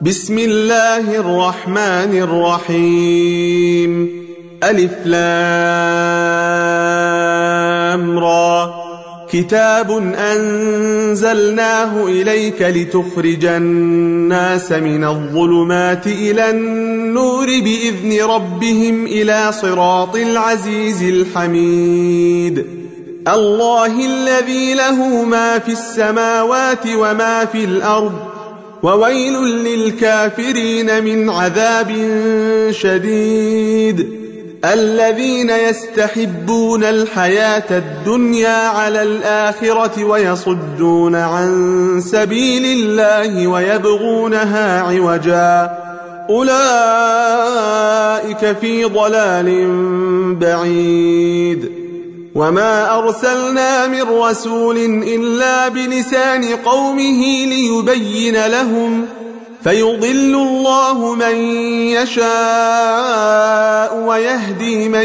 بسم الله الرحمن الرحيم ألف لام را كتاب أنزلناه إليك لتخرج الناس من الظلمات إلى النور بإذن ربهم إلى صراط العزيز الحميد الله الذي له ما في السماوات وما في الأرض وويل للكافرين من عذاب شديد الذين يستحبون الحياة الدنيا على الآخرة ويصدون عن سبيل الله ويبغونها عوجا أولئك في ضلال بعيد وما أرسلنا من رسول إلا بلسان قومه ليبين لهم فيضل الله من يشاء ويهدي من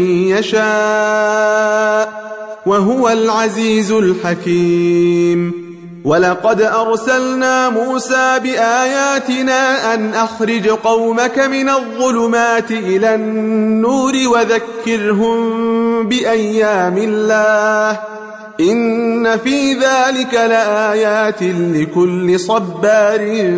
يشاء وهو العزيز الحكيم ولقد أرسلنا موسى بآياتنا أن أخرج قومك من الظلمات إلى النور وذكرهم بأيام الله إن في ذلك لآيات لكل صبار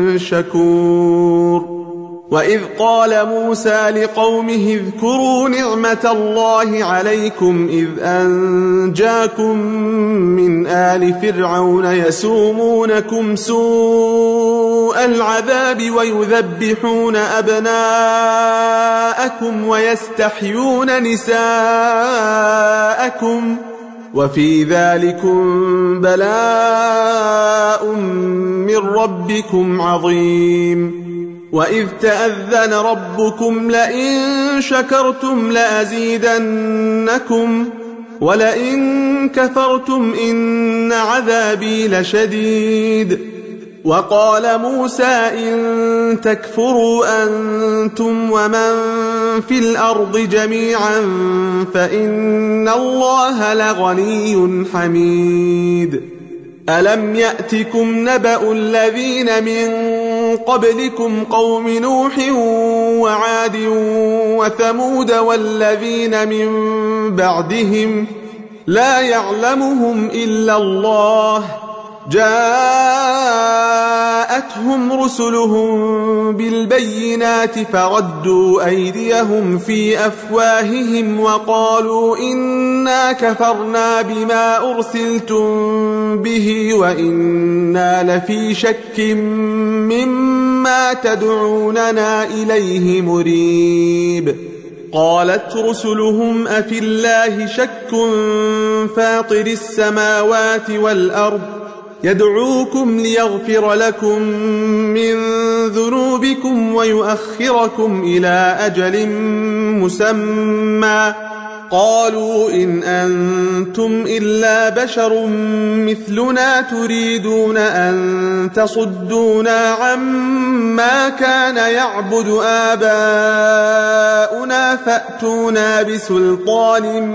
شكور وإذ قال موسى لقومه اذكروا نعمة الله عليكم إذ أنجاكم من آل فرعون يسومونكم سوء العذاب ويذبحون أبناءكم ويستحيون نساءكم وفي ذلكم بلاء من ربكم عظيم وإذ تأذن ربكم لئن شكرتم لأزيدنكم ولئن كفرتم إن عذابي لشديد وقال موسى إن تكفروا أنتم ومن في الأرض جميعا فإن الله لغني حميد ألم يأتكم نبأ الذين من قبلكم قوم نوح وعاد وثمود والذين من بعدهم لا يعلمهم إلا الله جاءتهم رسلهم بالبينات فردوا أيديهم في أفواههم وقالوا إنا كفرنا بما أرسلتم به وإنا لفي شك مما تدعوننا إليه مريب قالت رسلهم أفي الله شك فاطر السماوات والأرض يدعوكم ليغفر لكم من ذنوبكم ويؤخركم إلى أجل مسمى قالوا إن أنتم إلا بشر مثلنا تريدون أن تصدونا عما كان يعبد آباؤنا فأتونا بسلطان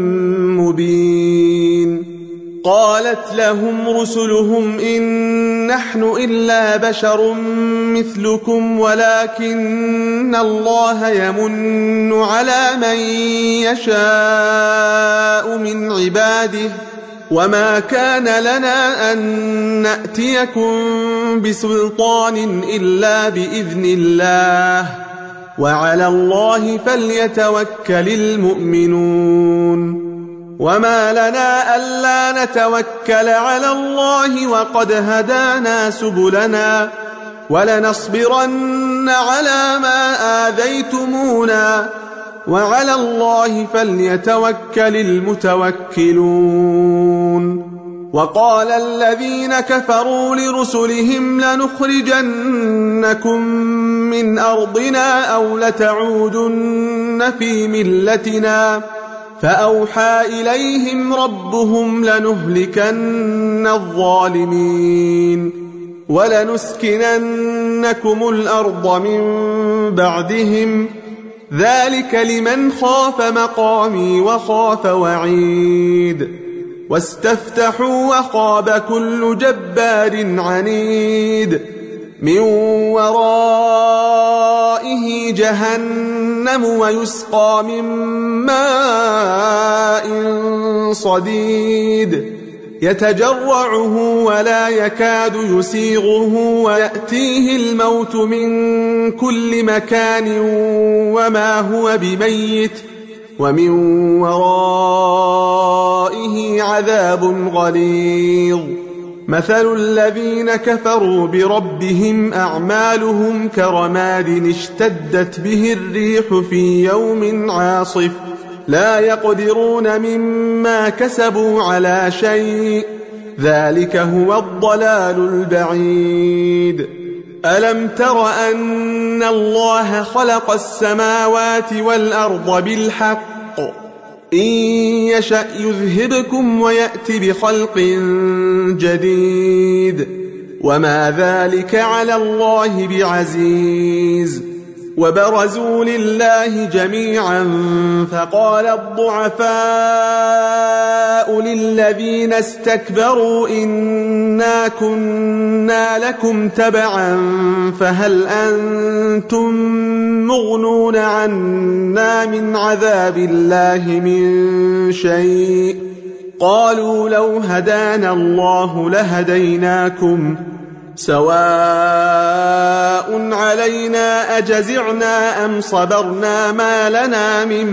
مبين قالت لهم رسلهم إن نحن إلا بشر مثلكم ولكن الله يمن على من يشاء من عباده وما كان لنا أن نأتيكم بسلطان إلا بإذن الله وعلى الله فليتوكل المؤمنون وما لنا ألا نتوكل على الله وقد هدانا سبلنا ولنصبرن على ما آذيتمونا وعلى الله فليتوكل المتوكلون وقال الذين كفروا لرسلهم لنخرجنكم من أرضنا أو لتعودن في ملتنا فأوحى إليهم ربهم لنهلكن الظالمين ولنسكننكم الأرض من بعدهم ذلك لمن خاف مقامي وخاف وعيد واستفتحوا وخاب كل جبار عنيد من ورائه جهنم ويسقى من ماء صديد يتجرعه ولا يكاد يسيغه ويأتيه الموت من كل مكان وما هو بميت ومن ورائه عذاب غليظ مثل الذين كفروا بربهم أعمالهم كرماد اشتدت به الريح في يوم عاصف لا يقدرون مما كسبوا على شيء ذلك هو الضلال البعيد ألم تر أن الله خلق السماوات والأرض بالحق إن يشأ يذهبكم ويأت بخلق جديد وما ذلك على الله بعزيز وبرزوا لله جميعا فقال الضعفاء للذين استكبروا إنا كنا لكم تبعا فهل أنتم مغنون عنا من عذاب الله من شيء قالوا لو هدانا الله لهديناكم سواء علينا أجزعنا أم صبرنا ما لنا من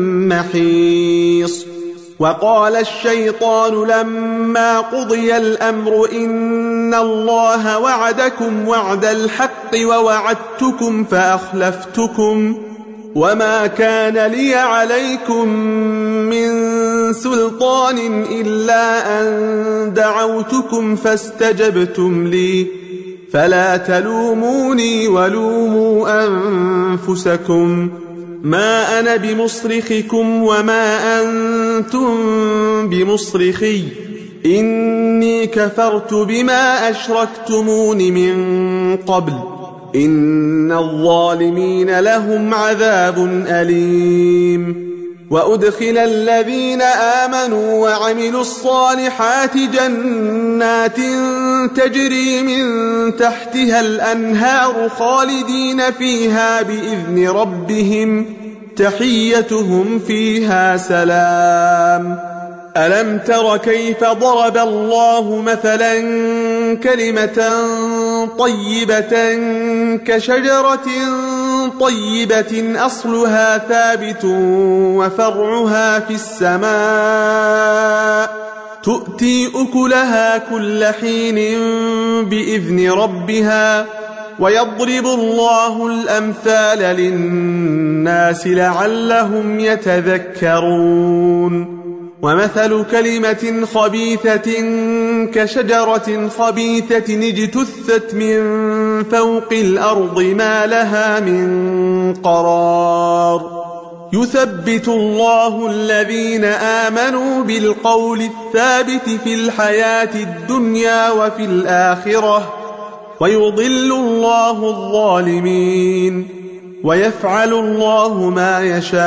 محيص وقال الشيطان لما قضي الأمر إن الله وعدكم وعد الحق ووعدتكم فأخلفتكم وما كان لي عليكم من سلطان إلا أن دعوتكم فاستجبتم لي فلا تلوموني ولوموا أنفسكم ما أنا بمصرخكم وما أنتم بمصرخي إني كفرت بما أشركتمون من قبل إن الظالمين لهم عذاب أليم وأدخل الذين آمنوا وعملوا الصالحات جنات تجري من تحتها الأنهار خالدين فيها بإذن ربهم تحيتهم فيها سلام ألم تر كيف ضرب الله مثلا كلمة طيبة كشجرة طيبة أصلها ثابت وفرعها في السماء تؤتي أكلها كل حين بإذن ربها ويضرب الله الأمثال للناس لعلهم يتذكرون ومثل كلمة خبيثة كشجرة خبيثة اجتثت من فوق الأرض ما لها من قرار يثبت الله الذين آمنوا بالقول الثابت في الحياة الدنيا وفي الآخرة ويضل الله الظالمين ويفعل الله ما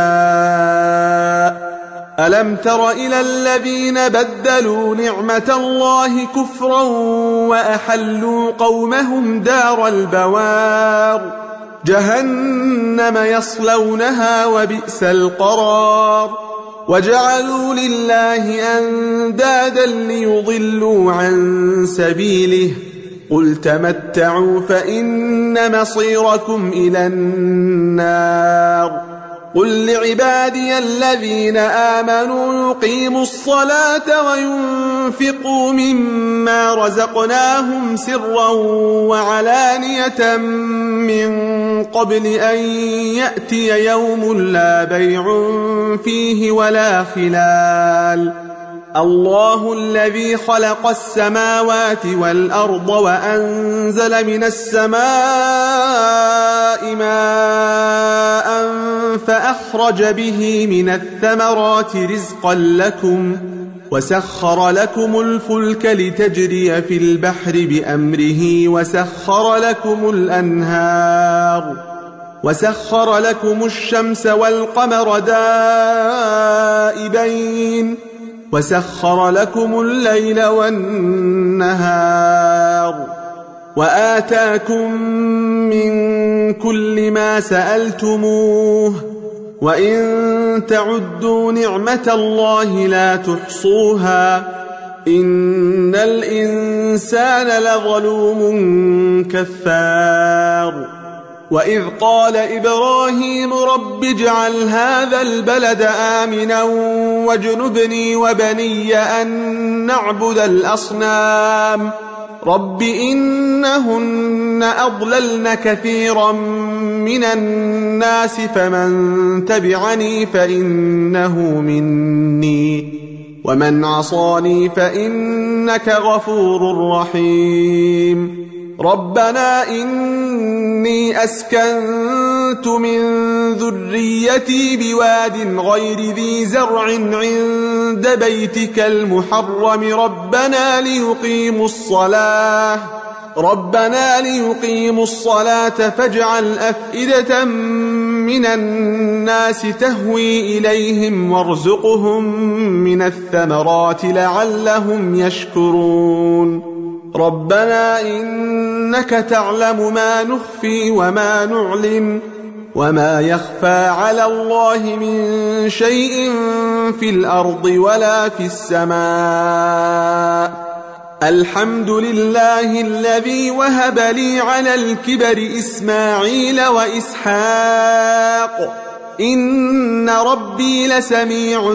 يشاء ألم تر إلى الذين بدلوا نعمة الله كفرا وأحلوا قومهم دار البوار جهنم يصلونها وبئس القرار وجعلوا لله أندادا ليضلوا عن سبيله قل تمتعوا فإن مصيركم إلى النار قل لعبادي الذين آمنوا يقيموا الصلاة وينفقوا مما رزقناهم سرا وعلانية من قبل أن يأتي يوم لا بيع فيه ولا خلال الله الذي خلق السماوات والأرض وأنزل من السماء ماء فأخرج به من الثمرات رزقا لكم وسخر لكم الفلك لتجري في البحر بأمره وسخر لكم الشمس والقمر دائبين وسخر لكم الليل والنهار وآتاكم من كل ما سألتموه وإن تعدوا نعمة الله لا تحصوها إن الإنسان لظلوم كفار وإذ قال إبراهيم رب اجعل هذا البلد آمنا واجنبني وبني أن نعبد الأصنام رب إنهن أضللن كثيرا من الناس فمن تبعني فإنه مني ومن عصاني فإنك غفور رحيم ربنا إني أسكنت من ذريتي بواد غير ذي زرع عند بيتك المحرم ربنا ليقيموا الصلاة فاجعل أفئدة من الناس تهوي إليهم وارزقهم من الثمرات لعلهم يشكرون ربنا إنك تعلم ما نخفي وما نعلن وما يخفى على الله من شيء في الأرض ولا في السماء الحمد لله الذي وهب لي على الكبر إسماعيل وإسحاق إن ربي لسميع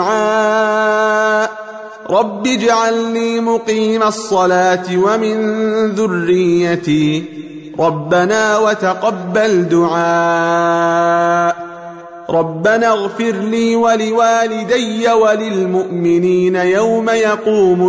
الدعاء رب اجعلني مقيم الصلاة ومن ذريتي ربنا وتقبل دعاء ربنا اغفر لي ولوالدي وللمؤمنين يوم يقوم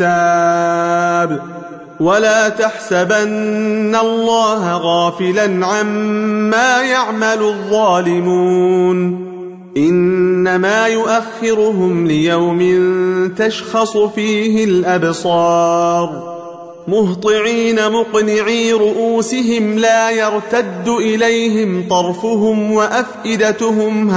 الحساب ولا تحسبن الله غافلا عما يعمل الظالمون إنما يؤخرهم ليوم تشخص فيه الأبصار مهطعين مقنعي رؤوسهم لا يرتد إليهم طرفهم وأفئدتهم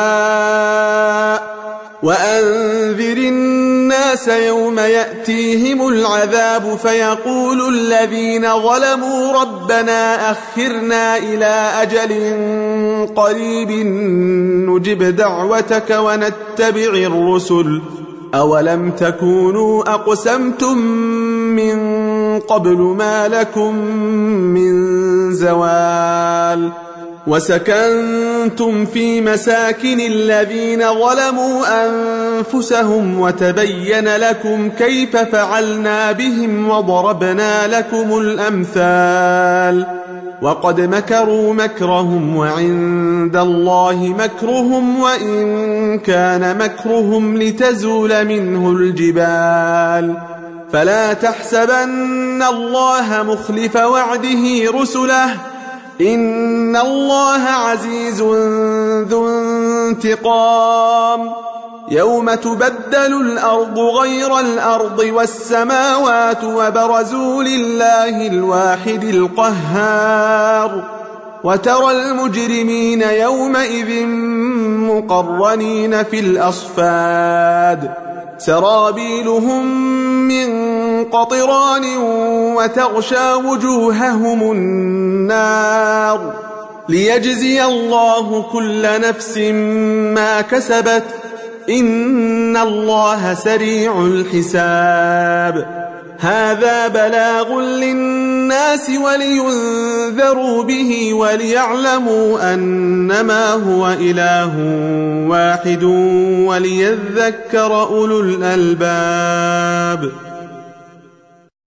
هواء وأنذر الناس يوم يأتيهم العذاب فيقول الذين ظلموا ربنا أخرنا إلى أجل قريب نجب دعوتك ونتبع الرسل أولم تكونوا أقسمتم من قبل ما لكم من زوال وسكنتم في مساكن الذين ظلموا أنفسهم وتبين لكم كيف فعلنا بهم وضربنا لكم الأمثال وقد مكروا مكرهم وعند الله مكرهم وإن كان مكرهم لتزول منه الجبال فلا تحسبن الله مخلف وعده رسله إن الله عزيز ذو انتقام يوم تبدل الأرض غير الأرض والسماوات وبرزوا لله الواحد القهار وترى المجرمين يومئذ مقرنين في الأصفاد سرابيلهم من قطران وتغشى وجوههم النار ليجزي الله كل نفس ما كسبت إن الله سريع الحساب هذا بلاغ للناس ولينذروا به وليعلموا أنما هو إله واحد وليذكر أولو الألباب